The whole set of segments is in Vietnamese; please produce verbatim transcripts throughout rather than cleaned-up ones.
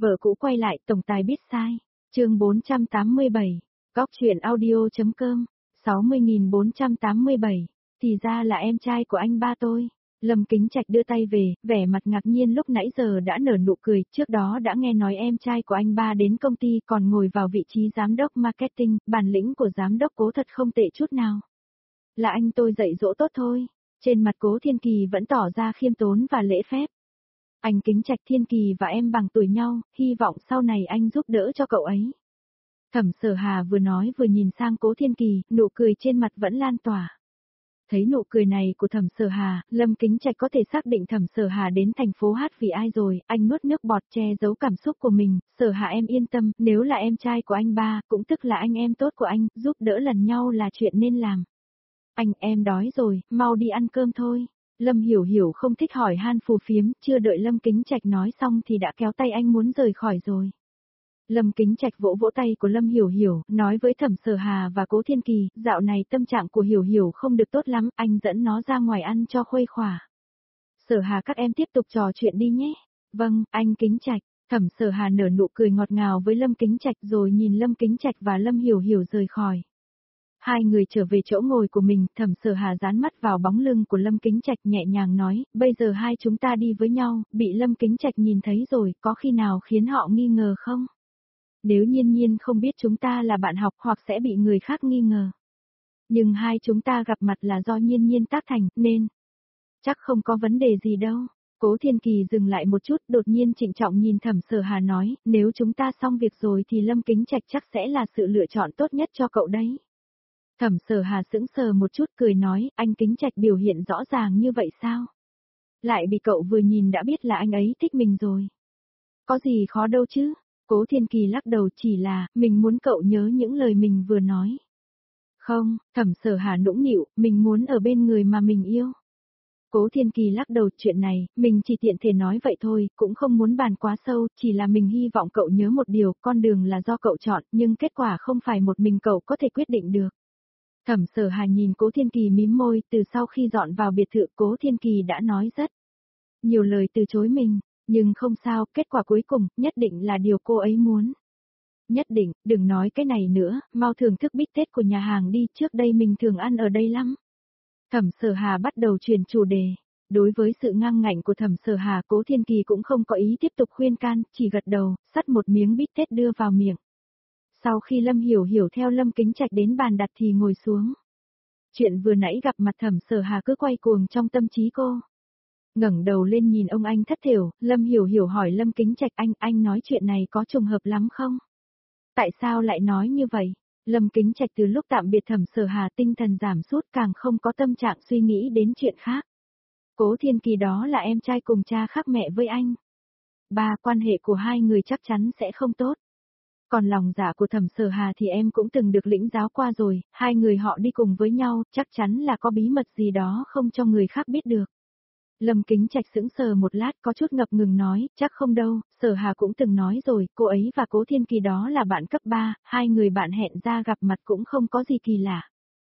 Vợ cũ quay lại, tổng tài biết sai. Chương bốn trăm tám mươi bảy. Góc truyện audio.com. sáu mươi nghìn bốn trăm tám mươi bảy. Thì ra là em trai của anh ba tôi. Lâm Kính Trạch đưa tay về, vẻ mặt ngạc nhiên lúc nãy giờ đã nở nụ cười, trước đó đã nghe nói em trai của anh ba đến công ty còn ngồi vào vị trí giám đốc marketing, bản lĩnh của giám đốc Cố thật không tệ chút nào. Là anh tôi dạy dỗ tốt thôi. Trên mặt Cố Thiên Kỳ vẫn tỏ ra khiêm tốn và lễ phép. Anh Kính Trạch, Thiên Kỳ và em bằng tuổi nhau, hy vọng sau này anh giúp đỡ cho cậu ấy. Thẩm Sở Hà vừa nói vừa nhìn sang Cố Thiên Kỳ, nụ cười trên mặt vẫn lan tỏa. Thấy nụ cười này của Thẩm Sở Hà, Lâm Kính Trạch có thể xác định Thẩm Sở Hà đến thành phố hát vì ai rồi, anh nuốt nước bọt che giấu cảm xúc của mình. Sở Hà em yên tâm, nếu là em trai của anh ba, cũng tức là anh em tốt của anh, giúp đỡ lần nhau là chuyện nên làm. Anh, em đói rồi, mau đi ăn cơm thôi. Lâm Hiểu Hiểu không thích hỏi han phù phiếm, chưa đợi Lâm Kính Trạch nói xong thì đã kéo tay anh muốn rời khỏi rồi. Lâm Kính Trạch vỗ vỗ tay của Lâm Hiểu Hiểu, nói với Thẩm Sở Hà và Cố Thiên Kỳ, dạo này tâm trạng của Hiểu Hiểu không được tốt lắm, anh dẫn nó ra ngoài ăn cho khuây khỏa. Sở Hà các em tiếp tục trò chuyện đi nhé. Vâng, anh Kính Trạch. Thẩm Sở Hà nở nụ cười ngọt ngào với Lâm Kính Trạch rồi nhìn Lâm Kính Trạch và Lâm Hiểu Hiểu rời khỏi. Hai người trở về chỗ ngồi của mình, Thẩm Sở Hà dán mắt vào bóng lưng của Lâm Kính Trạch nhẹ nhàng nói, bây giờ hai chúng ta đi với nhau, bị Lâm Kính Trạch nhìn thấy rồi, có khi nào khiến họ nghi ngờ không? Nếu Nhiên Nhiên không biết chúng ta là bạn học hoặc sẽ bị người khác nghi ngờ. Nhưng hai chúng ta gặp mặt là do Nhiên Nhiên tác thành, nên chắc không có vấn đề gì đâu. Cố Thiên Kỳ dừng lại một chút, đột nhiên trịnh trọng nhìn Thẩm Sở Hà nói, nếu chúng ta xong việc rồi thì Lâm Kính Trạch chắc sẽ là sự lựa chọn tốt nhất cho cậu đấy. Thẩm Sở Hà sững sờ một chút cười nói, anh Kính Trạch biểu hiện rõ ràng như vậy sao? Lại bị cậu vừa nhìn đã biết là anh ấy thích mình rồi. Có gì khó đâu chứ? Cố Thiên Kỳ lắc đầu, chỉ là, mình muốn cậu nhớ những lời mình vừa nói. Không, Thẩm Sở Hà nũng nịu, mình muốn ở bên người mà mình yêu. Cố Thiên Kỳ lắc đầu, chuyện này, mình chỉ tiện thể nói vậy thôi, cũng không muốn bàn quá sâu, chỉ là mình hy vọng cậu nhớ một điều, con đường là do cậu chọn, nhưng kết quả không phải một mình cậu có thể quyết định được. Thẩm Sở Hà nhìn Cố Thiên Kỳ mím môi, từ sau khi dọn vào biệt thự Cố Thiên Kỳ đã nói rất nhiều lời từ chối mình, nhưng không sao, kết quả cuối cùng, nhất định là điều cô ấy muốn. Nhất định, đừng nói cái này nữa, mau thưởng thức bít tết của nhà hàng đi, trước đây mình thường ăn ở đây lắm. Thẩm Sở Hà bắt đầu chuyển chủ đề. Đối với sự ngang ngạnh của Thẩm Sở Hà, Cố Thiên Kỳ cũng không có ý tiếp tục khuyên can, chỉ gật đầu, xắt một miếng bít tết đưa vào miệng. Sau khi Lâm Hiểu Hiểu theo Lâm Kính Trạch đến bàn đặt thì ngồi xuống. Chuyện vừa nãy gặp mặt Thẩm Sở Hà cứ quay cuồng trong tâm trí cô. Ngẩng đầu lên nhìn ông anh thất thểu, Lâm Hiểu Hiểu hỏi Lâm Kính Trạch, anh, anh nói chuyện này có trùng hợp lắm không? Tại sao lại nói như vậy? Lâm Kính Trạch từ lúc tạm biệt Thẩm Sở Hà tinh thần giảm sút, càng không có tâm trạng suy nghĩ đến chuyện khác. Cố Thiên Kỳ đó là em trai cùng cha khác mẹ với anh. Ba, quan hệ của hai người chắc chắn sẽ không tốt. Còn lòng dạ của Thẩm Sở Hà thì em cũng từng được lĩnh giáo qua rồi, hai người họ đi cùng với nhau, chắc chắn là có bí mật gì đó không cho người khác biết được. Lâm Kính Trạch sững sờ một lát có chút ngập ngừng nói, chắc không đâu, Sở Hà cũng từng nói rồi, cô ấy và Cố Thiên Kỳ đó là bạn cấp ba, hai người bạn hẹn ra gặp mặt cũng không có gì kỳ lạ.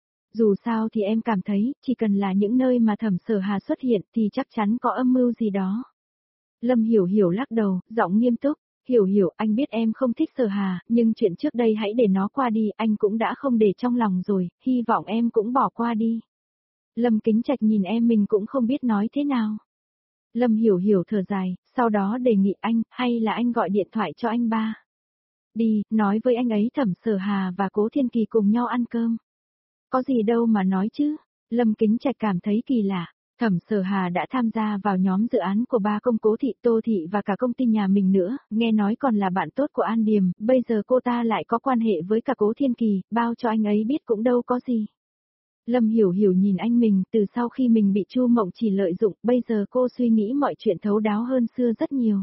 Dù sao thì em cảm thấy, chỉ cần là những nơi mà Thẩm Sở Hà xuất hiện thì chắc chắn có âm mưu gì đó. Lâm Hiểu Hiểu lắc đầu, giọng nghiêm túc. Hiểu Hiểu, anh biết em không thích Sở Hà, nhưng chuyện trước đây hãy để nó qua đi, anh cũng đã không để trong lòng rồi, hy vọng em cũng bỏ qua đi. Lâm Kính Trạch nhìn em mình cũng không biết nói thế nào. Lâm Hiểu Hiểu thở dài, sau đó đề nghị anh, hay là anh gọi điện thoại cho anh ba. Đi, nói với anh ấy Thẩm Sở Hà và Cố Thiên Kỳ cùng nhau ăn cơm. Có gì đâu mà nói chứ, Lâm Kính Trạch cảm thấy kỳ lạ. Thẩm Sở Hà đã tham gia vào nhóm dự án của ba công Cố Thị, Tô Thị và cả công ty nhà mình nữa, nghe nói còn là bạn tốt của An Điềm, bây giờ cô ta lại có quan hệ với cả Cố Thiên Kỳ, bao cho anh ấy biết cũng đâu có gì. Lâm Hiểu Hiểu nhìn anh mình, từ sau khi mình bị Chu Mộng Chỉ lợi dụng, bây giờ cô suy nghĩ mọi chuyện thấu đáo hơn xưa rất nhiều.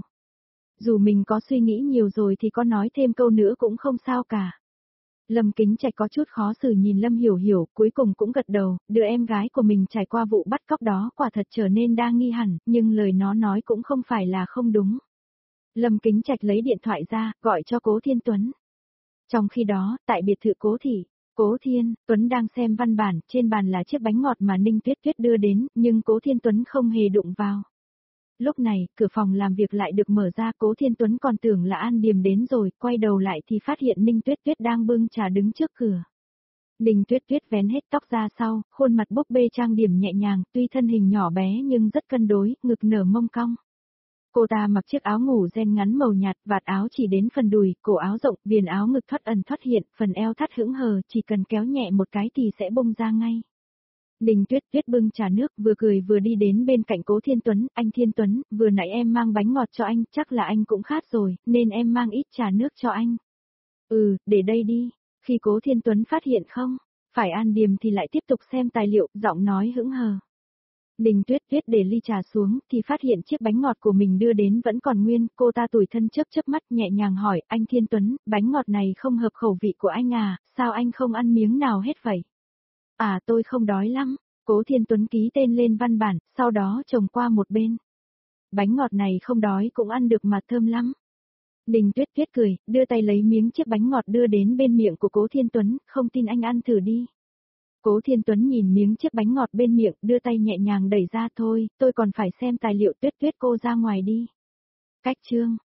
Dù mình có suy nghĩ nhiều rồi thì có nói thêm câu nữa cũng không sao cả. Lâm Kính Trạch có chút khó xử nhìn Lâm Hiểu Hiểu, cuối cùng cũng gật đầu, đứa em gái của mình trải qua vụ bắt cóc đó quả thật trở nên đa nghi hẳn, nhưng lời nó nói cũng không phải là không đúng. Lâm Kính Trạch lấy điện thoại ra, gọi cho Cố Thiên Tuấn. Trong khi đó, tại biệt thự Cố Thị, Cố Thiên Tuấn đang xem văn bản, trên bàn là chiếc bánh ngọt mà Ninh Tuyết Tuyết đưa đến, nhưng Cố Thiên Tuấn không hề đụng vào. Lúc này, cửa phòng làm việc lại được mở ra, Cố Thiên Tuấn còn tưởng là An Điềm đến rồi, quay đầu lại thì phát hiện Ninh Tuyết Tuyết đang bưng trà đứng trước cửa. Ninh Tuyết Tuyết vén hết tóc ra sau, khuôn mặt búp bê trang điểm nhẹ nhàng, tuy thân hình nhỏ bé nhưng rất cân đối, ngực nở mông cong. Cô ta mặc chiếc áo ngủ ren ngắn màu nhạt, vạt áo chỉ đến phần đùi, cổ áo rộng, viền áo ngực thoát ẩn thoát hiện, phần eo thắt hững hờ, chỉ cần kéo nhẹ một cái thì sẽ bung ra ngay. Ninh Tuyết Tuyết bưng trà nước, vừa cười vừa đi đến bên cạnh Cố Thiên Tuấn, anh Thiên Tuấn, vừa nãy em mang bánh ngọt cho anh, chắc là anh cũng khát rồi, nên em mang ít trà nước cho anh. Ừ, để đây đi. Khi Cố Thiên Tuấn phát hiện không, phải An Điềm thì lại tiếp tục xem tài liệu, giọng nói hững hờ. Ninh Tuyết Tuyết để ly trà xuống thì phát hiện chiếc bánh ngọt của mình đưa đến vẫn còn nguyên, cô ta tủi thân chớp chớp mắt nhẹ nhàng hỏi, anh Thiên Tuấn, bánh ngọt này không hợp khẩu vị của anh à, sao anh không ăn miếng nào hết vậy? À tôi không đói lắm, Cố Thiên Tuấn ký tên lên văn bản, sau đó chồng qua một bên. Bánh ngọt này không đói cũng ăn được mà thơm lắm. Ninh Tuyết Tuyết cười, đưa tay lấy miếng chiếc bánh ngọt đưa đến bên miệng của Cố Thiên Tuấn, không tin anh ăn thử đi. Cố Thiên Tuấn nhìn miếng chiếc bánh ngọt bên miệng, đưa tay nhẹ nhàng đẩy ra thôi, tôi còn phải xem tài liệu. Tuyết Tuyết cô ra ngoài đi. Cách chương